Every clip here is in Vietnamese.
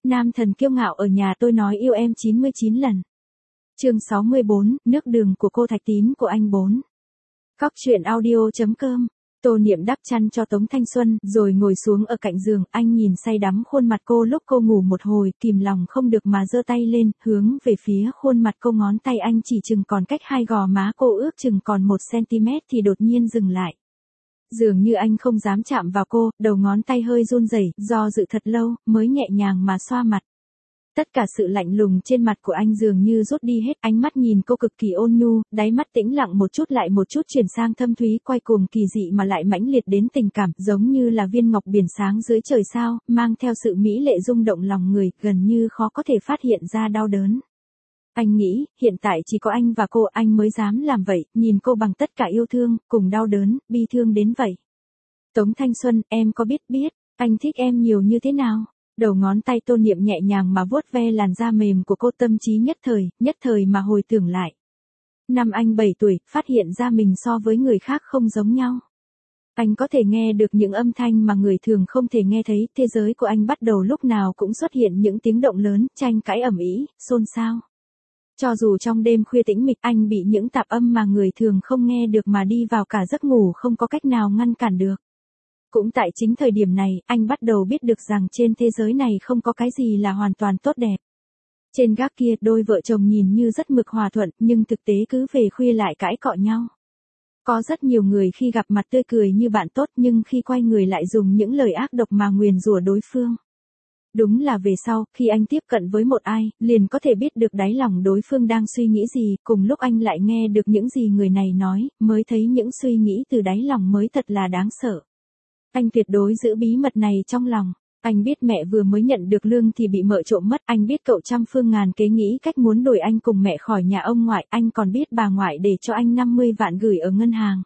Nam thần kiêu ngạo ở nhà tôi nói yêu em 99 lần. Chương 64, nước đường của cô Thạch Tín của anh 4. Cóc truyện audio.com. Tô Niệm đắp chăn cho Tống Thanh Xuân, rồi ngồi xuống ở cạnh giường, anh nhìn say đắm khuôn mặt cô lúc cô ngủ một hồi, kìm lòng không được mà giơ tay lên, hướng về phía khuôn mặt cô, ngón tay anh chỉ chừng còn cách hai gò má cô ước chừng còn 1 cm thì đột nhiên dừng lại. Dường như anh không dám chạm vào cô, đầu ngón tay hơi run rẩy, do dự thật lâu, mới nhẹ nhàng mà xoa mặt. Tất cả sự lạnh lùng trên mặt của anh dường như rút đi hết, ánh mắt nhìn cô cực kỳ ôn nhu, đáy mắt tĩnh lặng một chút lại một chút chuyển sang thâm thúy, quay cuồng kỳ dị mà lại mãnh liệt đến tình cảm, giống như là viên ngọc biển sáng dưới trời sao, mang theo sự mỹ lệ rung động lòng người, gần như khó có thể phát hiện ra đau đớn. Anh nghĩ, hiện tại chỉ có anh và cô, anh mới dám làm vậy, nhìn cô bằng tất cả yêu thương, cùng đau đớn, bi thương đến vậy. Tống Thanh Xuân, em có biết, anh thích em nhiều như thế nào? Đầu ngón tay Tô Niệm nhẹ nhàng mà vuốt ve làn da mềm của cô, tâm trí nhất thời mà hồi tưởng lại. Năm anh 7 tuổi, phát hiện ra mình so với người khác không giống nhau. Anh có thể nghe được những âm thanh mà người thường không thể nghe thấy, thế giới của anh bắt đầu lúc nào cũng xuất hiện những tiếng động lớn, tranh cãi ầm ĩ, xôn xao. Cho dù trong đêm khuya tĩnh mịch, anh bị những tạp âm mà người thường không nghe được mà đi vào cả giấc ngủ không có cách nào ngăn cản được. Cũng tại chính thời điểm này, anh bắt đầu biết được rằng trên thế giới này không có cái gì là hoàn toàn tốt đẹp. Trên gác kia, đôi vợ chồng nhìn như rất mực hòa thuận, nhưng thực tế cứ về khuya lại cãi cọ nhau. Có rất nhiều người khi gặp mặt tươi cười như bạn tốt, nhưng khi quay người lại dùng những lời ác độc mà nguyền rủa đối phương. Đúng là về sau, khi anh tiếp cận với một ai, liền có thể biết được đáy lòng đối phương đang suy nghĩ gì, cùng lúc anh lại nghe được những gì người này nói, mới thấy những suy nghĩ từ đáy lòng mới thật là đáng sợ. Anh tuyệt đối giữ bí mật này trong lòng. Anh biết mẹ vừa mới nhận được lương thì bị mợ trộm mất, anh biết cậu trăm phương ngàn kế nghĩ cách muốn đuổi anh cùng mẹ khỏi nhà ông ngoại, anh còn biết bà ngoại để cho anh 50 vạn gửi ở ngân hàng.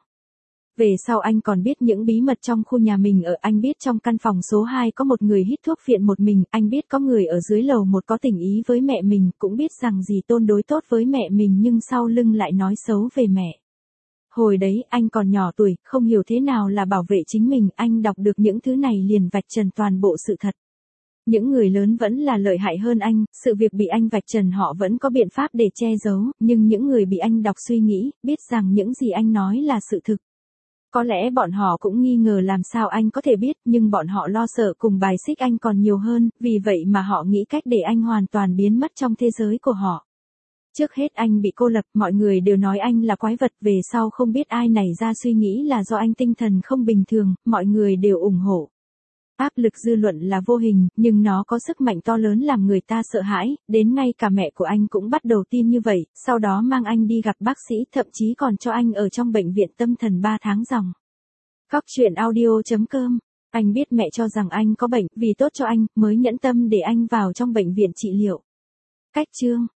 Về sau anh còn biết những bí mật trong khu nhà mình ở, anh biết trong căn phòng số 2 có một người hít thuốc phiện một mình, anh biết có người ở dưới lầu 1 có tình ý với mẹ mình, cũng biết rằng dì Tôn đối tốt với mẹ mình nhưng sau lưng lại nói xấu về mẹ. Hồi đấy, anh còn nhỏ tuổi, không hiểu thế nào là bảo vệ chính mình, anh đọc được những thứ này liền vạch trần toàn bộ sự thật. Những người lớn vẫn là lợi hại hơn anh, sự việc bị anh vạch trần họ vẫn có biện pháp để che giấu, nhưng những người bị anh đọc suy nghĩ, biết rằng những gì anh nói là sự thực. Có lẽ bọn họ cũng nghi ngờ làm sao anh có thể biết, nhưng bọn họ lo sợ cùng bài xích anh còn nhiều hơn, vì vậy mà họ nghĩ cách để anh hoàn toàn biến mất trong thế giới của họ. Trước hết anh bị cô lập, mọi người đều nói anh là quái vật, về sau không biết ai nảy ra suy nghĩ là do anh tinh thần không bình thường, mọi người đều ủng hộ. Áp lực dư luận là vô hình, nhưng nó có sức mạnh to lớn làm người ta sợ hãi, đến ngay cả mẹ của anh cũng bắt đầu tin như vậy, sau đó mang anh đi gặp bác sĩ, thậm chí còn cho anh ở trong bệnh viện tâm thần 3 tháng ròng. Cóc truyện audio.com. Anh biết mẹ cho rằng anh có bệnh, vì tốt cho anh, mới nhẫn tâm để anh vào trong bệnh viện trị liệu. Cách chương.